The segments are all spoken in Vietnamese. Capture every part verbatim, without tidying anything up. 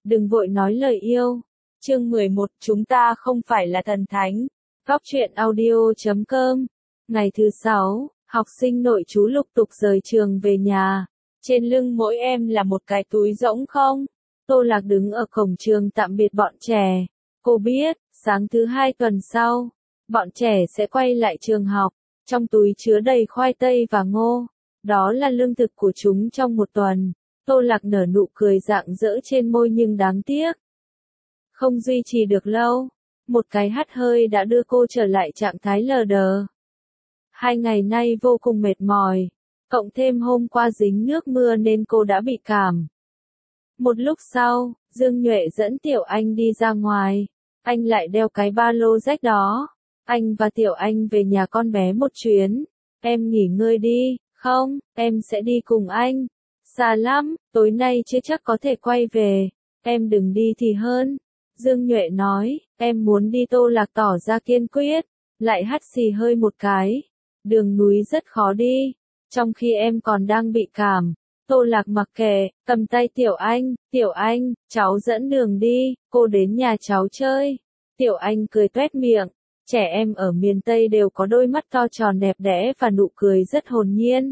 đừng vội nói lời yêu. Chương mười một, chúng ta không phải là thần thánh. Góc truyện audio chấm com. Ngày thứ sáu, học sinh nội trú lục tục rời trường về nhà. Trên lưng mỗi em là một cái túi rỗng không. Tô Lạc đứng ở cổng trường tạm biệt bọn trẻ. Cô biết, sáng thứ hai tuần sau, bọn trẻ sẽ quay lại trường học. Trong túi chứa đầy khoai tây và ngô. Đó là lương thực của chúng trong một tuần. Tô Lạc nở nụ cười rạng rỡ trên môi nhưng đáng tiếc. Không duy trì được lâu. Một cái hắt hơi đã đưa cô trở lại trạng thái lờ đờ. Hai ngày nay vô cùng mệt mỏi. Cộng thêm hôm qua dính nước mưa nên cô đã bị cảm. Một lúc sau, Dương Nhuệ dẫn Tiểu Anh đi ra ngoài. Anh lại đeo cái ba lô rách đó. Anh và Tiểu Anh về nhà con bé một chuyến. Em nghỉ ngơi đi, không, em sẽ đi cùng anh. Xa lắm, tối nay chưa chắc có thể quay về. Em đừng đi thì hơn. Dương Nhuệ nói, em muốn đi. Tô Lạc tỏ ra kiên quyết. Lại hắt xì hơi một cái. Đường núi rất khó đi. Trong khi em còn đang bị cảm. Tô Lạc mặc kệ, cầm tay Tiểu Anh. Tiểu Anh, cháu dẫn đường đi, cô đến nhà cháu chơi. Tiểu Anh cười toét miệng. Trẻ em ở miền Tây đều có đôi mắt to tròn đẹp đẽ và nụ cười rất hồn nhiên.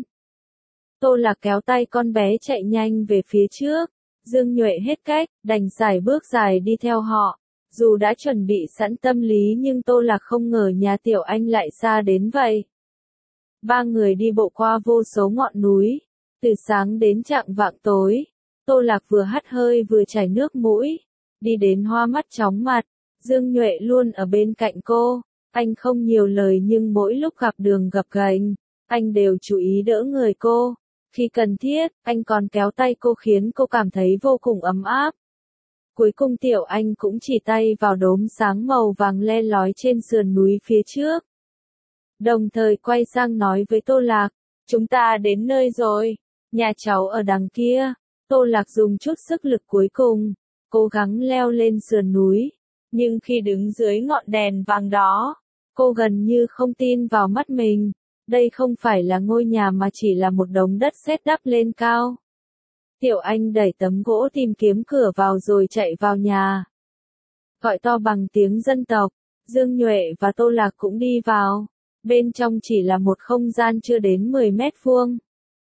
Tô Lạc kéo tay con bé chạy nhanh về phía trước. Dương Nhuệ hết cách, đành xài bước dài đi theo họ. Dù đã chuẩn bị sẵn tâm lý nhưng Tô Lạc không ngờ nhà Tiểu Anh lại xa đến vậy. Ba người đi bộ qua vô số ngọn núi. Từ sáng đến chạng vạng tối. Tô Lạc vừa hắt hơi vừa chảy nước mũi. Đi đến hoa mắt chóng mặt. Dương Nhuệ luôn ở bên cạnh cô. Anh không nhiều lời nhưng mỗi lúc gặp đường gập ghềnh, anh đều chú ý đỡ người cô. Khi cần thiết, anh còn kéo tay cô khiến cô cảm thấy vô cùng ấm áp. Cuối cùng Tiểu Anh cũng chỉ tay vào đốm sáng màu vàng le lói trên sườn núi phía trước. Đồng thời quay sang nói với Tô Lạc, chúng ta đến nơi rồi, nhà cháu ở đằng kia. Tô Lạc dùng chút sức lực cuối cùng, cố gắng leo lên sườn núi. Nhưng khi đứng dưới ngọn đèn vàng đó, cô gần như không tin vào mắt mình. Đây không phải là ngôi nhà mà chỉ là một đống đất sét đắp lên cao. Tiểu Anh đẩy tấm gỗ tìm kiếm cửa vào rồi chạy vào nhà. Gọi to bằng tiếng dân tộc, Dương Nhuệ và Tô Lạc cũng đi vào. Bên trong chỉ là một không gian chưa đến mười mét vuông.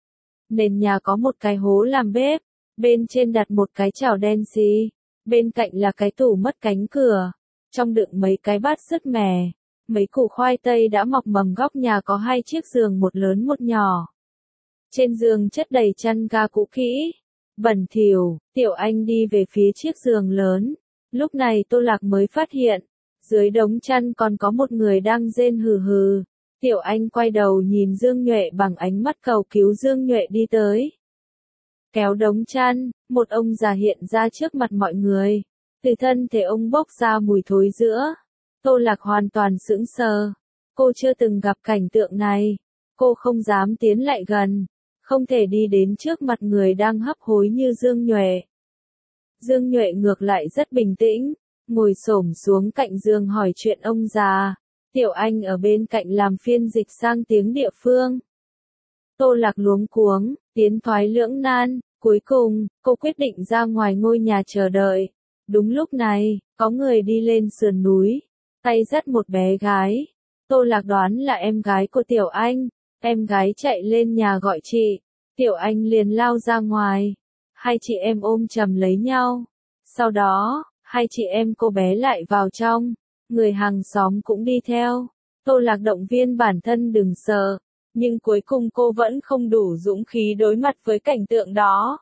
Nền nhà có một cái hố làm bếp, bên trên đặt một cái chảo đen xì. Bên cạnh là cái tủ mất cánh cửa, trong đựng mấy cái bát sứt mẻ, mấy củ khoai tây đã mọc mầm. Góc nhà có hai chiếc giường, một lớn một nhỏ. Trên giường chất đầy chăn ga cũ kỹ, bẩn thỉu. Tiểu Anh đi về phía chiếc giường lớn. Lúc này Tô Lạc mới phát hiện, dưới đống chăn còn có một người đang rên hừ hừ. Tiểu Anh quay đầu nhìn Dương Nhuệ bằng ánh mắt cầu cứu. Dương Nhuệ đi tới, kéo đống chăn, một ông già hiện ra trước mặt mọi người. Từ thân thể ông bốc ra mùi thối giữa. Tô Lạc hoàn toàn sững sờ. Cô chưa từng gặp cảnh tượng này. Cô không dám tiến lại gần. Không thể đi đến trước mặt người đang hấp hối như Dương Nhuệ. Dương Nhuệ ngược lại rất bình tĩnh. Ngồi xổm xuống cạnh giường hỏi chuyện ông già. Tiểu Anh ở bên cạnh làm phiên dịch sang tiếng địa phương. Tô Lạc luống cuống, tiến thoái lưỡng nan. Cuối cùng, cô quyết định ra ngoài ngôi nhà chờ đợi. Đúng lúc này, có người đi lên sườn núi, tay dắt một bé gái. Tô Lạc đoán là em gái của Tiểu Anh. Em gái chạy lên nhà gọi chị. Tiểu Anh liền lao ra ngoài. Hai chị em ôm chầm lấy nhau. Sau đó, hai chị em cô bé lại vào trong. Người hàng xóm cũng đi theo. Tô Lạc động viên bản thân đừng sợ. Nhưng cuối cùng cô vẫn không đủ dũng khí đối mặt với cảnh tượng đó.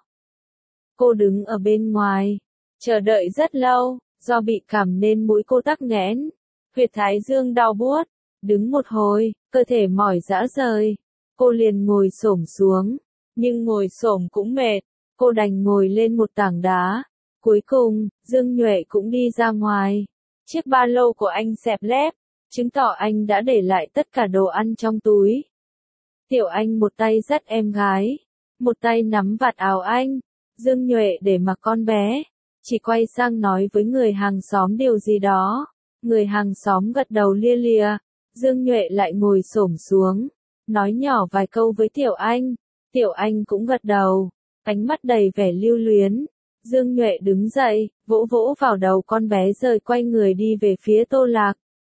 Cô đứng ở bên ngoài, chờ đợi rất lâu. Do bị cảm nên mũi cô tắc nghẽn, huyệt thái dương đau buốt. Đứng một hồi, cơ thể mỏi rã rời. Cô liền ngồi xổm xuống. Nhưng ngồi xổm cũng mệt. Cô đành ngồi lên một tảng đá. Cuối cùng, Dương Nhuệ cũng đi ra ngoài. Chiếc ba lô của anh xẹp lép, chứng tỏ anh đã để lại tất cả đồ ăn trong túi. Tiểu Anh một tay dắt em gái, một tay nắm vạt áo anh. Dương Nhuệ để mặc con bé, chỉ quay sang nói với người hàng xóm điều gì đó. Người hàng xóm gật đầu lia lịa. Dương Nhuệ lại ngồi xổm xuống, nói nhỏ vài câu với Tiểu Anh. Tiểu Anh cũng gật đầu, ánh mắt đầy vẻ lưu luyến. Dương Nhuệ đứng dậy, vỗ vỗ vào đầu con bé rồi quay người đi về phía Tô Lạc.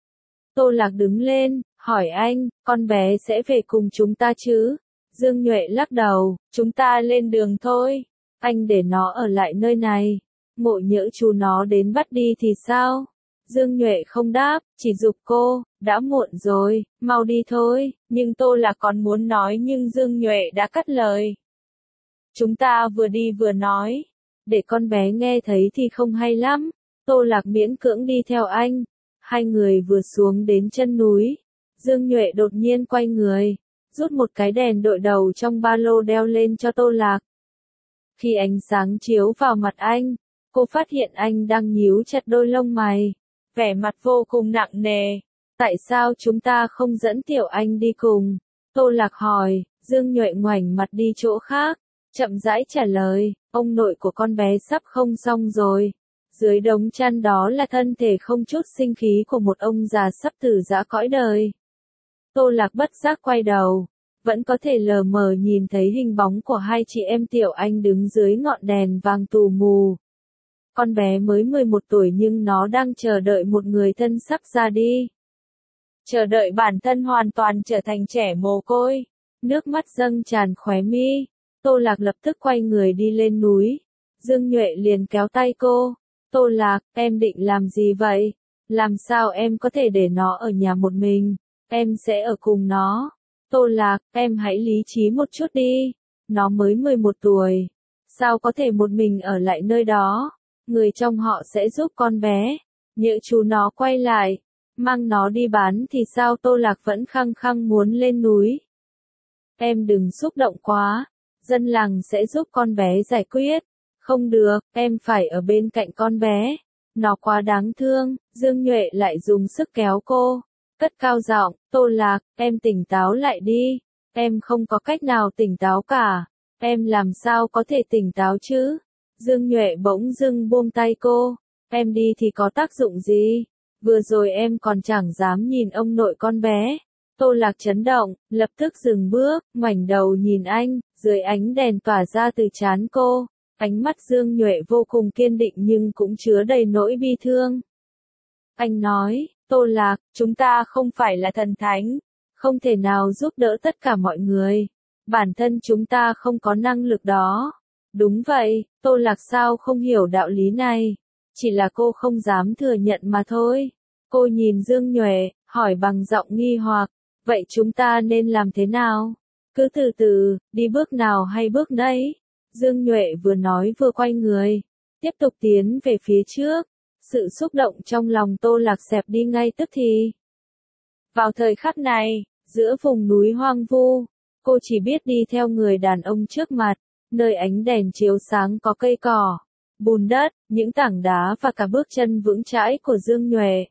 Tô Lạc đứng lên, hỏi anh, con bé sẽ về cùng chúng ta chứ? Dương Nhuệ lắc đầu, chúng ta lên đường thôi. Anh để nó ở lại nơi này. Ngộ nhỡ chú nó đến bắt đi thì sao? Dương Nhuệ không đáp, chỉ giục cô, đã muộn rồi, mau đi thôi. Nhưng Tô Lạc còn muốn nói nhưng Dương Nhuệ đã cắt lời. Chúng ta vừa đi vừa nói. Để con bé nghe thấy thì không hay lắm. Tô Lạc miễn cưỡng đi theo anh. Hai người vừa xuống đến chân núi. Dương Nhuệ đột nhiên quay người, rút một cái đèn đội đầu trong ba lô đeo lên cho Tô Lạc. Khi ánh sáng chiếu vào mặt anh, cô phát hiện anh đang nhíu chặt đôi lông mày, vẻ mặt vô cùng nặng nề. Tại sao chúng ta không dẫn Tiểu Anh đi cùng? Tô Lạc hỏi. Dương Nhuệ ngoảnh mặt đi chỗ khác, chậm rãi trả lời, ông nội của con bé sắp không xong rồi. Dưới đống chăn đó là thân thể không chút sinh khí của một ông già sắp từ giã cõi đời. Tô Lạc bất giác quay đầu, vẫn có thể lờ mờ nhìn thấy hình bóng của hai chị em Tiểu Anh đứng dưới ngọn đèn vàng tù mù. Con bé mới mười một tuổi nhưng nó đang chờ đợi một người thân sắp ra đi. Chờ đợi bản thân hoàn toàn trở thành trẻ mồ côi. Nước mắt dâng tràn khóe mi. Tô Lạc lập tức quay người đi lên núi. Dương Nhuệ liền kéo tay cô. Tô Lạc, em định làm gì vậy? Làm sao em có thể để nó ở nhà một mình? Em sẽ ở cùng nó. Tô Lạc, em hãy lý trí một chút đi. Nó mới mười một tuổi. Sao có thể một mình ở lại nơi đó? Người trong họ sẽ giúp con bé. Nhỡ chú nó quay lại, mang nó đi bán thì sao? Tô Lạc vẫn khăng khăng muốn lên núi. Em đừng xúc động quá. Dân làng sẽ giúp con bé giải quyết. Không được, em phải ở bên cạnh con bé. Nó quá đáng thương. Dương Nhuệ lại dùng sức kéo cô. Cất cao giọng, Tô Lạc, em tỉnh táo lại đi. Em không có cách nào tỉnh táo cả. Em làm sao có thể tỉnh táo chứ? Dương Nhuệ bỗng dưng buông tay cô. Em đi thì có tác dụng gì? Vừa rồi em còn chẳng dám nhìn ông nội con bé. Tô Lạc chấn động, lập tức dừng bước, ngoảnh đầu nhìn anh, dưới ánh đèn tỏa ra từ trán cô. Ánh mắt Dương Nhuệ vô cùng kiên định nhưng cũng chứa đầy nỗi bi thương. Anh nói, Tô Lạc, chúng ta không phải là thần thánh, không thể nào giúp đỡ tất cả mọi người. Bản thân chúng ta không có năng lực đó. Đúng vậy, Tô Lạc sao không hiểu đạo lý này. Chỉ là cô không dám thừa nhận mà thôi. Cô nhìn Dương Nhuệ, hỏi bằng giọng nghi hoặc, vậy chúng ta nên làm thế nào? Cứ từ từ, đi bước nào hay bước nấy? Dương Nhuệ vừa nói vừa quay người, tiếp tục tiến về phía trước. Sự xúc động trong lòng Tô Lạc xẹp đi ngay tức thì. Vào thời khắc này, giữa vùng núi hoang vu, cô chỉ biết đi theo người đàn ông trước mặt, nơi ánh đèn chiếu sáng có cây cỏ, bùn đất, những tảng đá và cả bước chân vững chãi của Dương Nhuệ.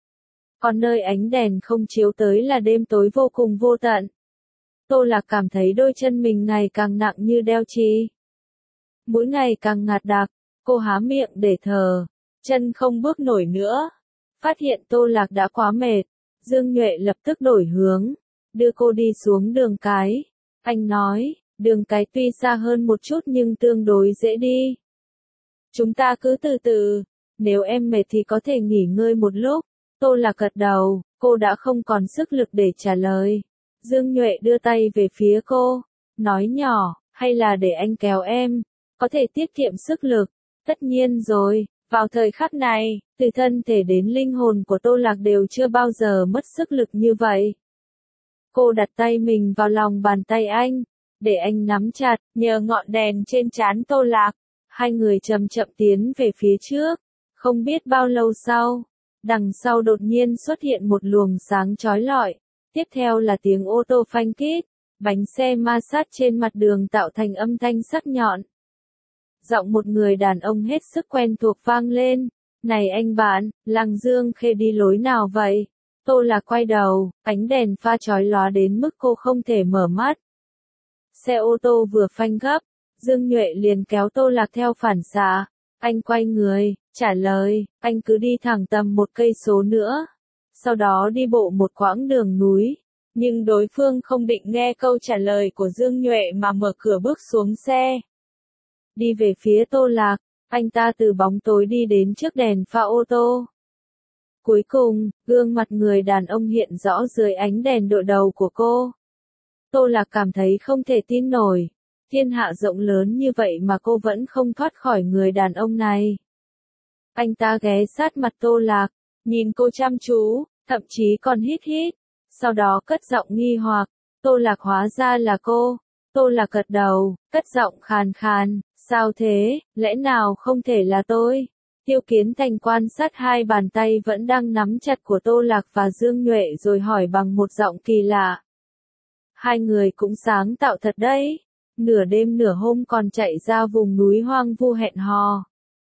Còn nơi ánh đèn không chiếu tới là đêm tối vô cùng vô tận. Tô Lạc cảm thấy đôi chân mình ngày càng nặng như đeo chì. Mỗi ngày càng ngạt đặc, cô há miệng để thở, chân không bước nổi nữa. Phát hiện Tô Lạc đã quá mệt, Dương Nhuệ lập tức đổi hướng, đưa cô đi xuống đường cái. Anh nói, đường cái tuy xa hơn một chút nhưng tương đối dễ đi. Chúng ta cứ từ từ, nếu em mệt thì có thể nghỉ ngơi một lúc. Tô Lạc gật đầu, cô đã không còn sức lực để trả lời. Dương Nhuệ đưa tay về phía cô, nói nhỏ, hay là để anh kéo em, có thể tiết kiệm sức lực. Tất nhiên rồi, vào thời khắc này, từ thân thể đến linh hồn của Tô Lạc đều chưa bao giờ mất sức lực như vậy. Cô đặt tay mình vào lòng bàn tay anh, để anh nắm chặt, nhờ ngọn đèn trên trán Tô Lạc. Hai người chậm chậm tiến về phía trước. Không biết bao lâu sau, đằng sau đột nhiên xuất hiện một luồng sáng chói lọi. Tiếp theo là tiếng ô tô phanh kít, bánh xe ma sát trên mặt đường tạo thành âm thanh sắc nhọn. Giọng một người đàn ông hết sức quen thuộc vang lên. Này anh bạn, Lăng Dương Khê đi lối nào vậy? Tô Lạc quay đầu, ánh đèn pha chói lóa đến mức cô không thể mở mắt. Xe ô tô vừa phanh gấp, Dương Nhuệ liền kéo Tô Lạc theo phản xạ. Anh quay người, trả lời, anh cứ đi thẳng tầm một cây số nữa. Sau đó đi bộ một quãng đường núi. Nhưng đối phương không định nghe câu trả lời của Dương Nhuệ mà mở cửa bước xuống xe. Đi về phía Tô Lạc, Anh ta từ bóng tối đi đến trước đèn pha ô tô. Cuối cùng, gương mặt người đàn ông hiện rõ dưới ánh đèn đội đầu của cô. Tô Lạc cảm thấy không thể tin nổi. Thiên hạ rộng lớn như vậy mà cô vẫn không thoát khỏi người đàn ông này. Anh ta ghé sát mặt Tô Lạc, nhìn cô chăm chú, thậm chí còn hít hít. Sau đó cất giọng nghi hoặc, Tô Lạc hóa ra là cô. Tô Lạc gật đầu, cất giọng khàn khàn, sao thế, lẽ nào không thể là tôi? Tiêu Kiến Thành quan sát hai bàn tay vẫn đang nắm chặt của Tô Lạc và Dương Nhuệ rồi hỏi bằng một giọng kỳ lạ. Hai người cũng sáng tạo thật đấy, nửa đêm nửa hôm còn chạy ra vùng núi hoang vu hẹn hò.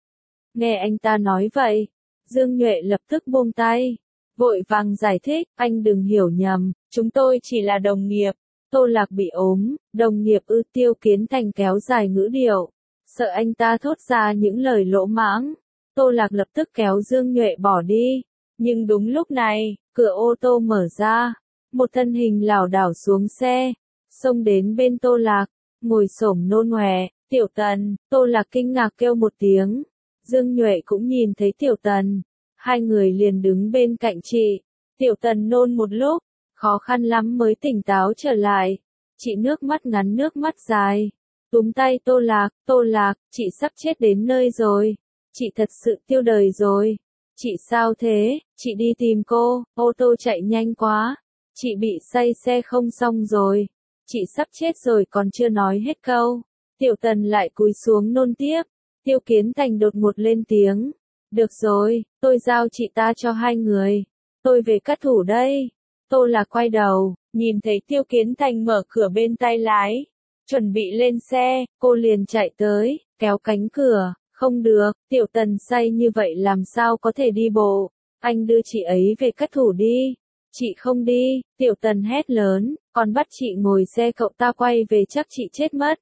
Nghe anh ta nói vậy, Dương Nhuệ lập tức buông tay, vội vàng giải thích, anh đừng hiểu nhầm, chúng tôi chỉ là đồng nghiệp. Tô Lạc bị ốm, đồng nghiệp ư? Tiêu Kiến Thành kéo dài ngữ điệu, sợ anh ta thốt ra những lời lỗ mãng. Tô Lạc lập tức kéo Dương Nhuệ bỏ đi, nhưng đúng lúc này, cửa ô tô mở ra, một thân hình lảo đảo xuống xe, xông đến bên Tô Lạc, ngồi xổm nôn ngoè, Tiểu Tần. Tô Lạc kinh ngạc kêu một tiếng, Dương Nhuệ cũng nhìn thấy Tiểu Tần, hai người liền đứng bên cạnh chị. Tiểu Tần nôn một lúc, khó khăn lắm mới tỉnh táo trở lại, chị nước mắt ngắn nước mắt dài, túm tay Tô Lạc, Tô Lạc, chị sắp chết đến nơi rồi, chị thật sự tiêu đời rồi, chị sao thế, chị đi tìm cô, ô tô chạy nhanh quá, chị bị say xe không xong rồi, chị sắp chết rồi còn chưa nói hết câu. Tiểu Tần lại cúi xuống nôn tiếp. Tiêu Kiến Thành đột ngột lên tiếng, được rồi, tôi giao chị ta cho hai người, tôi về cắt thủ đây. Tô Lạc quay đầu, nhìn thấy Tiêu Kiến Thành mở cửa bên tay lái, chuẩn bị lên xe, cô liền chạy tới, kéo cánh cửa, không được, Tiểu Tần say như vậy làm sao có thể đi bộ, anh đưa chị ấy về cắt thủ đi. Chị không đi, Tiểu Tần hét lớn, còn bắt chị ngồi xe cậu ta quay về chắc chị chết mất.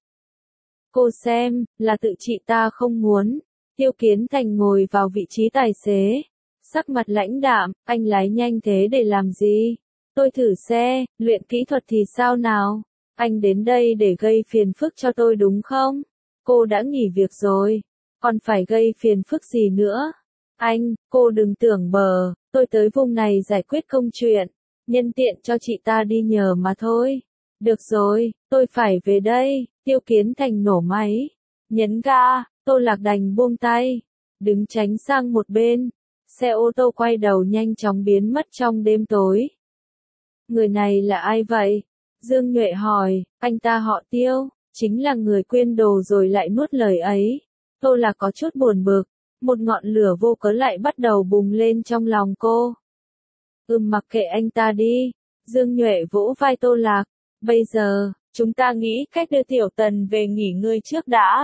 Cô xem, là tự chị ta không muốn. Tiêu Kiến Thành ngồi vào vị trí tài xế, sắc mặt lãnh đạm, anh lái nhanh thế để làm gì? Tôi thử xe, luyện kỹ thuật thì sao nào? Anh đến đây để gây phiền phức cho tôi đúng không? Cô đã nghỉ việc rồi, còn phải gây phiền phức gì nữa? Anh, cô đừng tưởng bờ, tôi tới vùng này giải quyết công chuyện, nhân tiện cho chị ta đi nhờ mà thôi. Được rồi, tôi phải về đây. Tiêu Kiến Thành nổ máy, nhấn ga, Tô Lạc đành buông tay, đứng tránh sang một bên, xe ô tô quay đầu nhanh chóng biến mất trong đêm tối. Người này là ai vậy? Dương Nhuệ hỏi, anh ta họ Tiêu, chính là người quyên đồ rồi lại nuốt lời ấy. Tô Lạc có chút buồn bực, một ngọn lửa vô cớ lại bắt đầu bùng lên trong lòng cô. Ừm mặc kệ anh ta đi, Dương Nhuệ vỗ vai Tô Lạc, bây giờ, chúng ta nghĩ cách đưa Tiểu Tần về nghỉ ngơi trước đã.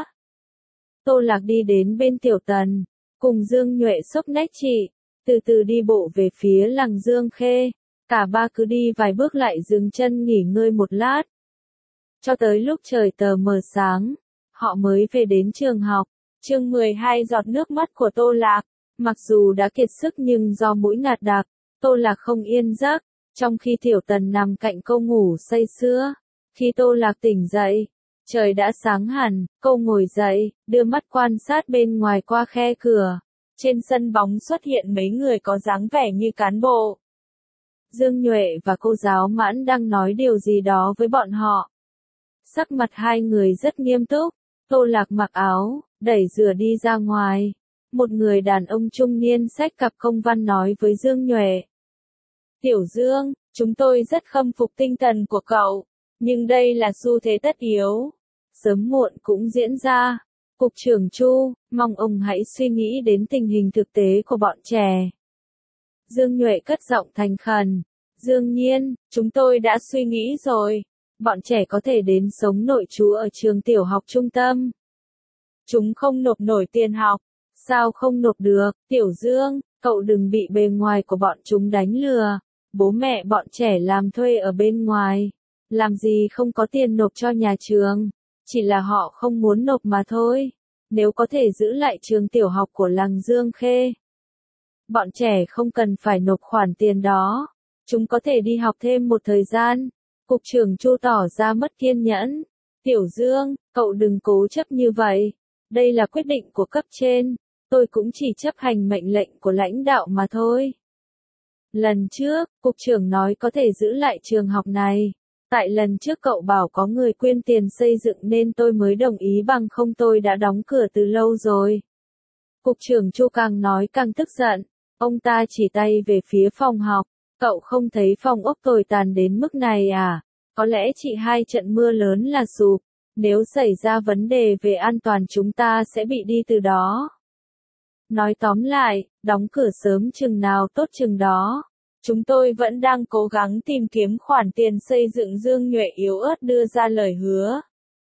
Tô Lạc đi đến bên Tiểu Tần, cùng Dương Nhuệ xốc nách chị, từ từ đi bộ về phía làng Dương Khê. Cả ba cứ đi vài bước lại dừng chân nghỉ ngơi một lát. Cho tới lúc trời tờ mờ sáng, họ mới về đến trường học. Chương mười hai giọt nước mắt của Tô Lạc. Mặc dù đã kiệt sức nhưng do mũi ngạt đặc, Tô Lạc không yên giấc, trong khi Tiểu Tần nằm cạnh cô ngủ say sưa. Khi Tô Lạc tỉnh dậy, trời đã sáng hẳn, cô ngồi dậy, đưa mắt quan sát bên ngoài qua khe cửa. Trên sân bóng xuất hiện mấy người có dáng vẻ như cán bộ. Dương Nhuệ và cô giáo Mãn đang nói điều gì đó với bọn họ. Sắc mặt hai người rất nghiêm túc. Tô Lạc mặc áo, đẩy rửa đi ra ngoài. Một người đàn ông trung niên xách cặp công văn nói với Dương Nhuệ. Tiểu Dương, chúng tôi rất khâm phục tinh thần của cậu, nhưng đây là xu thế tất yếu. Sớm muộn cũng diễn ra. Cục trưởng Chu, mong ông hãy suy nghĩ đến tình hình thực tế của bọn trẻ. Dương Nhuệ cất giọng thành khẩn. Dương Nhiên, chúng tôi đã suy nghĩ rồi. Bọn trẻ có thể đến sống nội trú ở trường tiểu học trung tâm. Chúng không nộp nổi tiền học. Sao không nộp được? Tiểu Dương, cậu đừng bị bề ngoài của bọn chúng đánh lừa. Bố mẹ bọn trẻ làm thuê ở bên ngoài. Làm gì không có tiền nộp cho nhà trường. Chỉ là họ không muốn nộp mà thôi. Nếu có thể giữ lại trường tiểu học của làng Dương Khê, bọn trẻ không cần phải nộp khoản tiền đó. Chúng có thể đi học thêm một thời gian. Cục trưởng Chu tỏ ra mất kiên nhẫn. Tiểu Dương, cậu đừng cố chấp như vậy. Đây là quyết định của cấp trên, tôi cũng chỉ chấp hành mệnh lệnh của lãnh đạo mà thôi. Lần trước, cục trưởng nói có thể giữ lại trường học này. Tại lần trước cậu bảo có người quyên tiền xây dựng nên tôi mới đồng ý, bằng không tôi đã đóng cửa từ lâu rồi. Cục trưởng Chu càng nói càng tức giận. Ông ta chỉ tay về phía phòng học. Cậu không thấy phòng ốc tồi tàn đến mức này à? Có lẽ chỉ hai trận mưa lớn là sụp. Nếu xảy ra vấn đề về an toàn chúng ta sẽ bị đi từ đó. Nói tóm lại, đóng cửa sớm chừng nào tốt chừng đó. Chúng tôi vẫn đang cố gắng tìm kiếm khoản tiền xây dựng. Dương Nhuệ yếu ớt đưa ra lời hứa.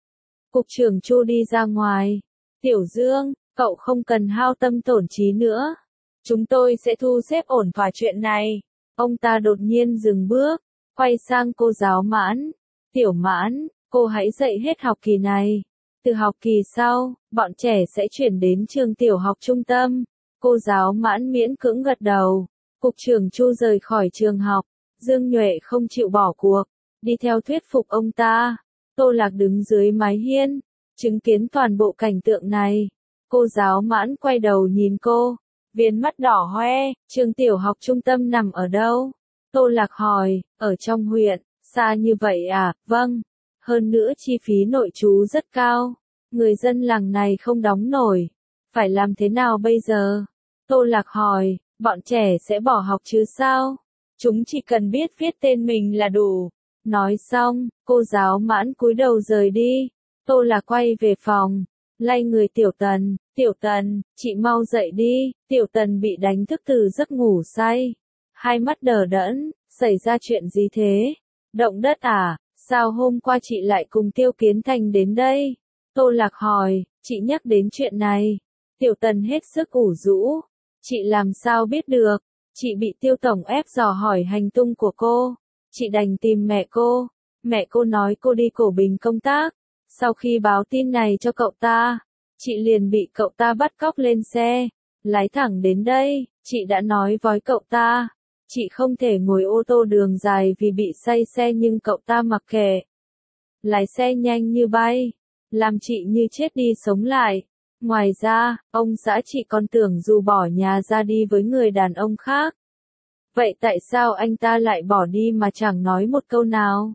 Cục trưởng Chu đi ra ngoài. Tiểu Dương, cậu không cần hao tâm tổn trí nữa. Chúng tôi sẽ thu xếp ổn thỏa chuyện này. Ông ta đột nhiên dừng bước, quay sang cô giáo Mãn. Tiểu Mãn, cô hãy dạy hết học kỳ này. Từ học kỳ sau, bọn trẻ sẽ chuyển đến trường tiểu học trung tâm. Cô giáo Mãn miễn cưỡng gật đầu. Cục trưởng Chu rời khỏi trường học. Dương Nhuệ không chịu bỏ cuộc, đi theo thuyết phục ông ta. Tô Lạc đứng dưới mái hiên, chứng kiến toàn bộ cảnh tượng này. Cô giáo Mãn quay đầu nhìn cô, viền mắt đỏ hoe. Trường tiểu học trung tâm nằm ở đâu? Tô Lạc hỏi. Ở trong huyện. Xa như vậy à? Vâng. Hơn nữa chi phí nội trú rất cao. Người dân làng này không đóng nổi. Phải làm thế nào bây giờ? Tô Lạc hỏi. Bọn trẻ sẽ bỏ học chứ sao? Chúng chỉ cần biết viết tên mình là đủ. Nói xong, cô giáo Mãn cúi đầu rời đi. Tô Lạc quay về phòng, lay người Tiểu Tần. Tiểu Tần, chị mau dậy đi. Tiểu Tần bị đánh thức từ giấc ngủ say. Hai mắt đờ đẫn. Xảy ra chuyện gì thế? Động đất à? Sao hôm qua chị lại cùng Tiêu Kiến Thành đến đây? Tô Lạc hỏi. Chị nhắc đến chuyện này. Tiểu Tần hết sức ủ rũ. Chị làm sao biết được? Chị bị Tiêu Tổng ép dò hỏi hành tung của cô. Chị đành tìm mẹ cô. Mẹ cô nói cô đi Cổ Bình công tác. Sau khi báo tin này cho cậu ta, chị liền bị cậu ta bắt cóc lên xe, lái thẳng đến đây. Chị đã nói với cậu ta, chị không thể ngồi ô tô đường dài vì bị say xe, nhưng cậu ta mặc kệ. Lái xe nhanh như bay, làm chị như chết đi sống lại. Ngoài ra, ông xã chị còn tưởng dù bỏ nhà ra đi với người đàn ông khác. Vậy tại sao anh ta lại bỏ đi mà chẳng nói một câu nào?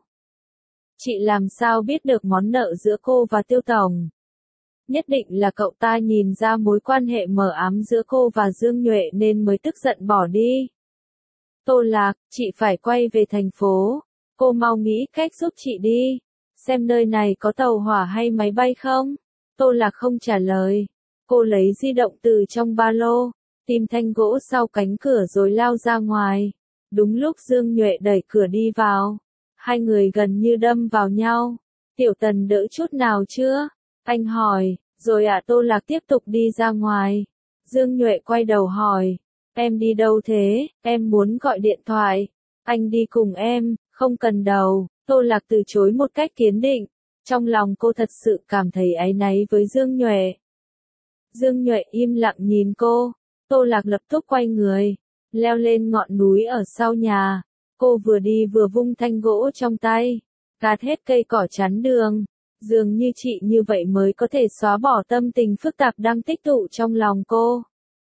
Chị làm sao biết được món nợ giữa cô và Tiêu Tổng? Nhất định là cậu ta nhìn ra mối quan hệ mờ ám giữa cô và Dương Nhuệ nên mới tức giận bỏ đi. Tô Lạc, chị phải quay về thành phố. Cô mau nghĩ cách giúp chị đi. Xem nơi này có tàu hỏa hay máy bay không? Tô Lạc không trả lời. Cô lấy di động từ trong ba lô, tìm thanh gỗ sau cánh cửa rồi lao ra ngoài. Đúng lúc Dương Nhuệ đẩy cửa đi vào. Hai người gần như đâm vào nhau. Tiểu Tần đỡ chút nào chưa? Anh hỏi. Rồi ạ. Tô Lạc tiếp tục đi ra ngoài. Dương Nhuệ quay đầu hỏi. Em đi đâu thế? Em muốn gọi điện thoại. Anh đi cùng em, không cần đâu. Tô Lạc từ chối một cách kiên định. Trong lòng cô thật sự cảm thấy áy náy với Dương Nhuệ. Dương Nhuệ im lặng nhìn cô. Tô Lạc lập tức quay người, leo lên ngọn núi ở sau nhà. Cô vừa đi vừa vung thanh gỗ trong tay, gạt hết cây cỏ chắn đường. Dường như chị như vậy mới có thể xóa bỏ tâm tình phức tạp đang tích tụ trong lòng cô.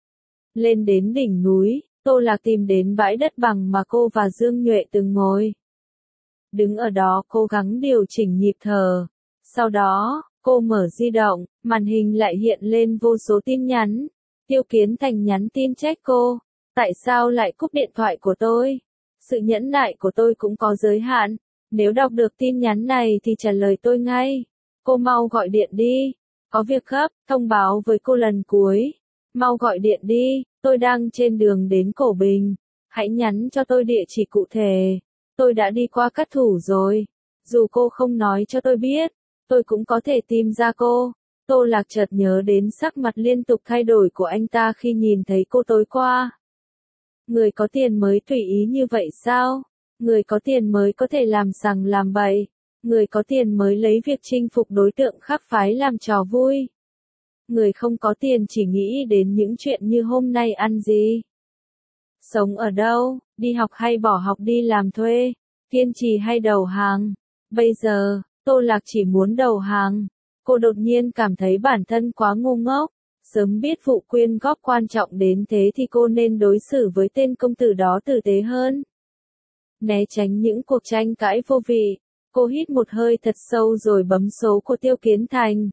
Lên đến đỉnh núi, Tô Lạc tìm đến bãi đất bằng mà cô và Dương Nhuệ từng ngồi. Đứng ở đó cố gắng điều chỉnh nhịp thở. Sau đó, cô mở di động, màn hình lại hiện lên vô số tin nhắn. Tiêu Kiến Thành nhắn tin trách cô. Tại sao lại cúp điện thoại của tôi? Sự nhẫn nại của tôi cũng có giới hạn. Nếu đọc được tin nhắn này thì trả lời tôi ngay. Cô mau gọi điện đi. Có việc gấp, thông báo với cô lần cuối. Mau gọi điện đi, tôi đang trên đường đến Cổ Bình. Hãy nhắn cho tôi địa chỉ cụ thể. Tôi đã đi qua các thủ rồi. Dù cô không nói cho tôi biết, tôi cũng có thể tìm ra cô. Tô Lạc chợt nhớ đến sắc mặt liên tục thay đổi của anh ta khi nhìn thấy cô tối qua. Người có tiền mới tùy ý như vậy sao? Người có tiền mới có thể làm sằng làm bậy. Người có tiền mới lấy việc chinh phục đối tượng khác phái làm trò vui. Người không có tiền chỉ nghĩ đến những chuyện như hôm nay ăn gì, sống ở đâu, đi học hay bỏ học đi làm thuê, kiên trì hay đầu hàng. Bây giờ, Tô Lạc chỉ muốn đầu hàng. Cô đột nhiên cảm thấy bản thân quá ngu ngốc. Sớm biết vụ quyên góp quan trọng đến thế thì cô nên đối xử với tên công tử đó tử tế hơn. Né tránh những cuộc tranh cãi vô vị, cô hít một hơi thật sâu rồi bấm số của Tiêu Kiến Thành.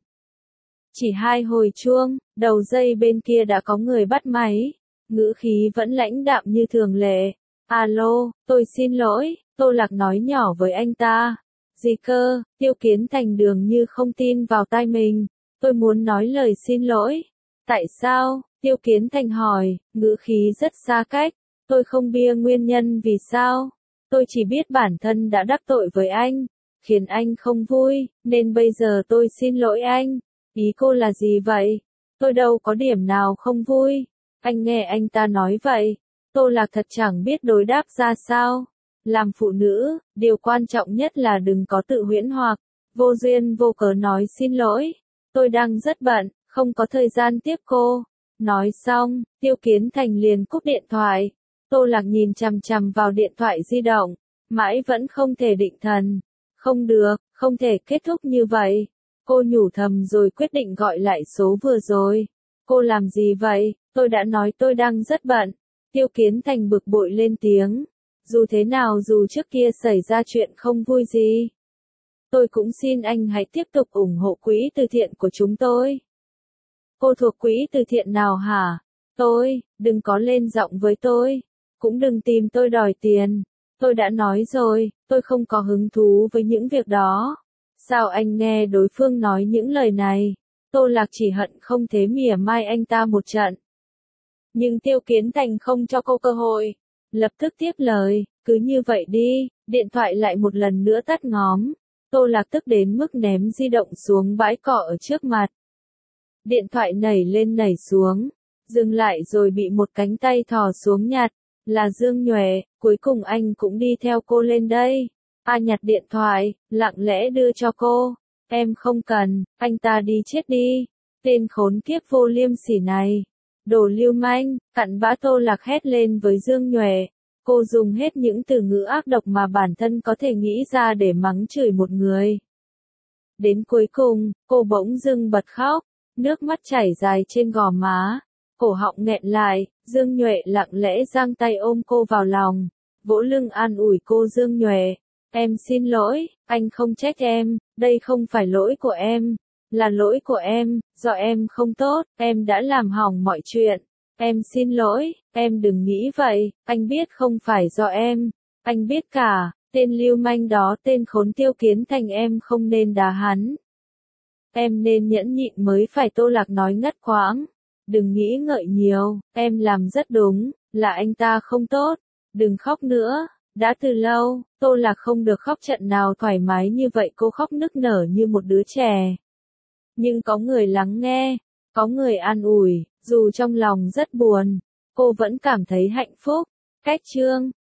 Chỉ hai hồi chuông, đầu dây bên kia đã có người bắt máy, ngữ khí vẫn lãnh đạm như thường lệ. Alo, tôi xin lỗi, Tô Lạc nói nhỏ với anh ta. Gì cơ? Tiêu Kiến Thành dường như không tin vào tai mình. Tôi muốn nói lời xin lỗi. Tại sao? Tiêu Kiến Thành hỏi, ngữ khí rất xa cách. Tôi không bia nguyên nhân vì sao. Tôi chỉ biết bản thân đã đắc tội với anh, khiến anh không vui, nên bây giờ tôi xin lỗi anh. Ý cô là gì vậy? Tôi đâu có điểm nào không vui. Anh nghe anh ta nói vậy. Tô Lạc thật chẳng biết đối đáp ra sao. Làm phụ nữ, điều quan trọng nhất là đừng có tự huyễn hoặc, vô duyên vô cớ nói xin lỗi. Tôi đang rất bận, không có thời gian tiếp cô. Nói xong, Tiêu Kiến Thành liền cúp điện thoại. Tô Lạc nhìn chằm chằm vào điện thoại di động, mãi vẫn không thể định thần. Không được, không thể kết thúc như vậy. Cô nhủ thầm rồi quyết định gọi lại số vừa rồi. Cô làm gì vậy? Tôi đã nói tôi đang rất bận. Tiêu Kiến Thành bực bội lên tiếng. Dù thế nào dù trước kia xảy ra chuyện không vui gì, tôi cũng xin anh hãy tiếp tục ủng hộ quỹ từ thiện của chúng tôi. Cô thuộc quỹ từ thiện nào hả? Tôi, đừng có lên giọng với tôi. Cũng đừng tìm tôi đòi tiền. Tôi đã nói rồi, tôi không có hứng thú với những việc đó. Sao anh nghe đối phương nói những lời này? Tô Lạc chỉ hận không thế mỉa mai anh ta một trận. Nhưng Tiêu Kiến Thành không cho cô cơ hội. Lập tức tiếp lời, cứ như vậy đi. Điện thoại lại một lần nữa tắt ngóm. Tô Lạc tức đến mức ném di động xuống bãi cỏ ở trước mặt. Điện thoại nảy lên nảy xuống, dừng lại rồi bị một cánh tay thò xuống nhặt. Là Dương Nhuệ, cuối cùng anh cũng đi theo cô lên đây. A nhặt điện thoại, lặng lẽ đưa cho cô. Em không cần, anh ta đi chết đi. Tên khốn kiếp vô liêm sỉ này. Đồ lưu manh, cặn bã. Tô Lạc hét lên với Dương Nhuệ. Cô dùng hết những từ ngữ ác độc mà bản thân có thể nghĩ ra để mắng chửi một người. Đến cuối cùng, cô bỗng dưng bật khóc, nước mắt chảy dài trên gò má. Cổ họng nghẹn lại, Dương Nhuệ lặng lẽ giang tay ôm cô vào lòng, vỗ lưng an ủi cô. Dương Nhuệ, em xin lỗi, anh không trách em, đây không phải lỗi của em, là lỗi của em, do em không tốt, em đã làm hỏng mọi chuyện. Em xin lỗi, em đừng nghĩ vậy, anh biết không phải do em, anh biết cả, tên lưu manh đó, tên khốn Tiêu Kiến Thành, em không nên đá hắn. Em nên nhẫn nhịn mới phải. Tô Lạc nói ngắt quãng. Đừng nghĩ ngợi nhiều, em làm rất đúng, là anh ta không tốt. Đừng khóc nữa, đã từ lâu, Tô Lạc không được khóc trận nào thoải mái như vậy. Cô khóc nức nở như một đứa trẻ. Nhưng có người lắng nghe, có người an ủi, dù trong lòng rất buồn, cô vẫn cảm thấy hạnh phúc. Cách chương